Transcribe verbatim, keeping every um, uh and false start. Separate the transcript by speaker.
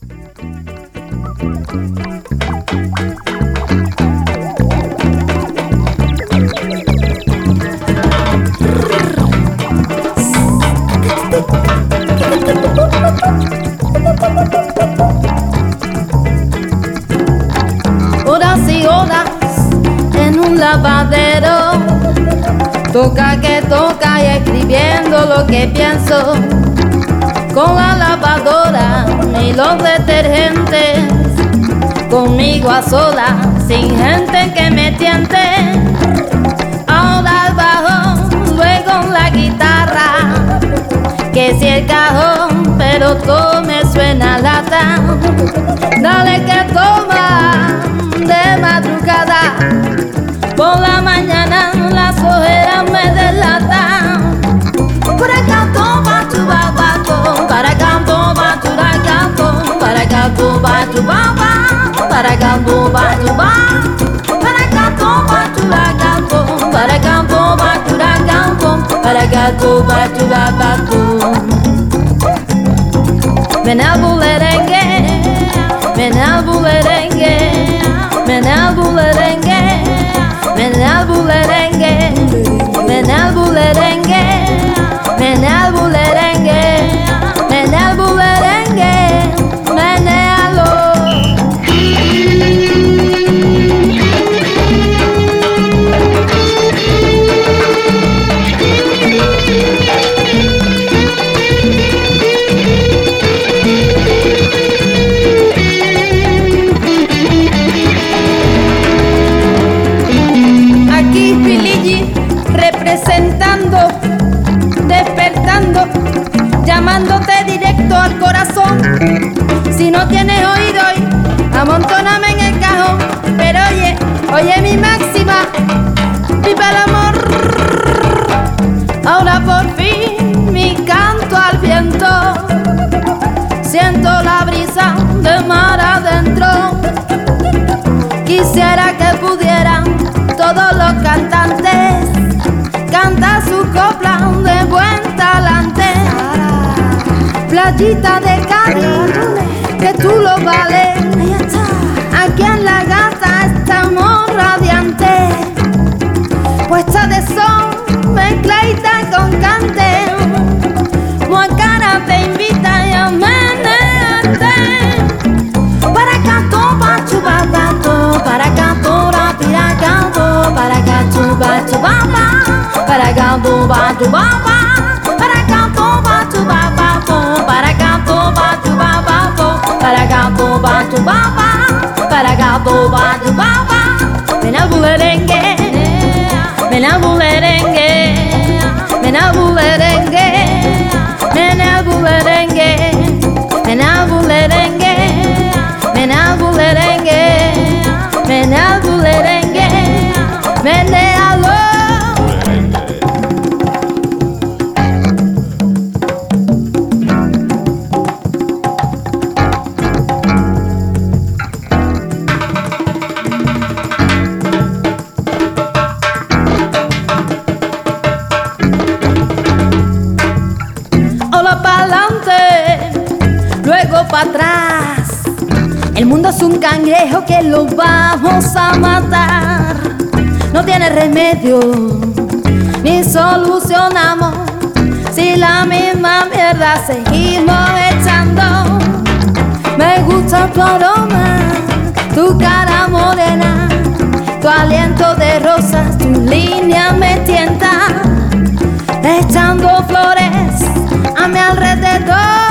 Speaker 1: Horas y horas en un lavadero, toca que toca y escribiendo lo que pienso. Con la lavadora y los detergentes, conmigo a solas, sin gente que me tiente. Ahora al bajo, luego la guitarra, que si el cajón, pero todo me suena lata. Dale que toma de madrugada, por la mañana las ojeras me delatan. Para canto, va tu babaco, para canto, va tu ragato, para canto, va tu baba, para canto, va tu ba, para canto, va tu ragato, para canto, va tu ragato, para canto, va tu babaco. Ven al bulerengue, ven al bulerengue, ven al bulerengue, ven al bulerengue, ven al bulerengue, ven al bulerengue, ven al bulerengue, menéalo. Representando, despertando, llamándote directo al corazón. Si no tienes oído hoy, amontóname en el cajón. Pero oye, oye mi máxima, viva el amor. Ahora por fin mi canto al viento, siento la brisa de mar adentro. Quisiera que pudieran todos los cantantes canta su copla de buen talante. Playita de Cádiz, que tú lo vales. Aquí en la gata estamos radiantes, puesta de sol, mezcladita con cante. Moacara te invita y a menearte. Para canto, pa' chubabato, para canto, rapira canto, para canto, pa' chubaba. Para canto, va tu baba, para canto, va tu baba, para canto, va tu baba, para canto, va tu baba, para canto, va tu baba. Ven al bulerengue, ven al bulerengue, ven al bulerengue, ven al bulerengue, ven al bulerengue, ven al bulerengue, ven al bulerengue, ven al bulerengue. Luego para atrás, el mundo es un cangrejo que lo vamos a matar. No tiene remedio, ni solucionamos, si la misma mierda seguimos echando. Me gusta tu aroma, tu cara morena, tu aliento de rosas, tu línea me tienta, echando flores a mi alrededor.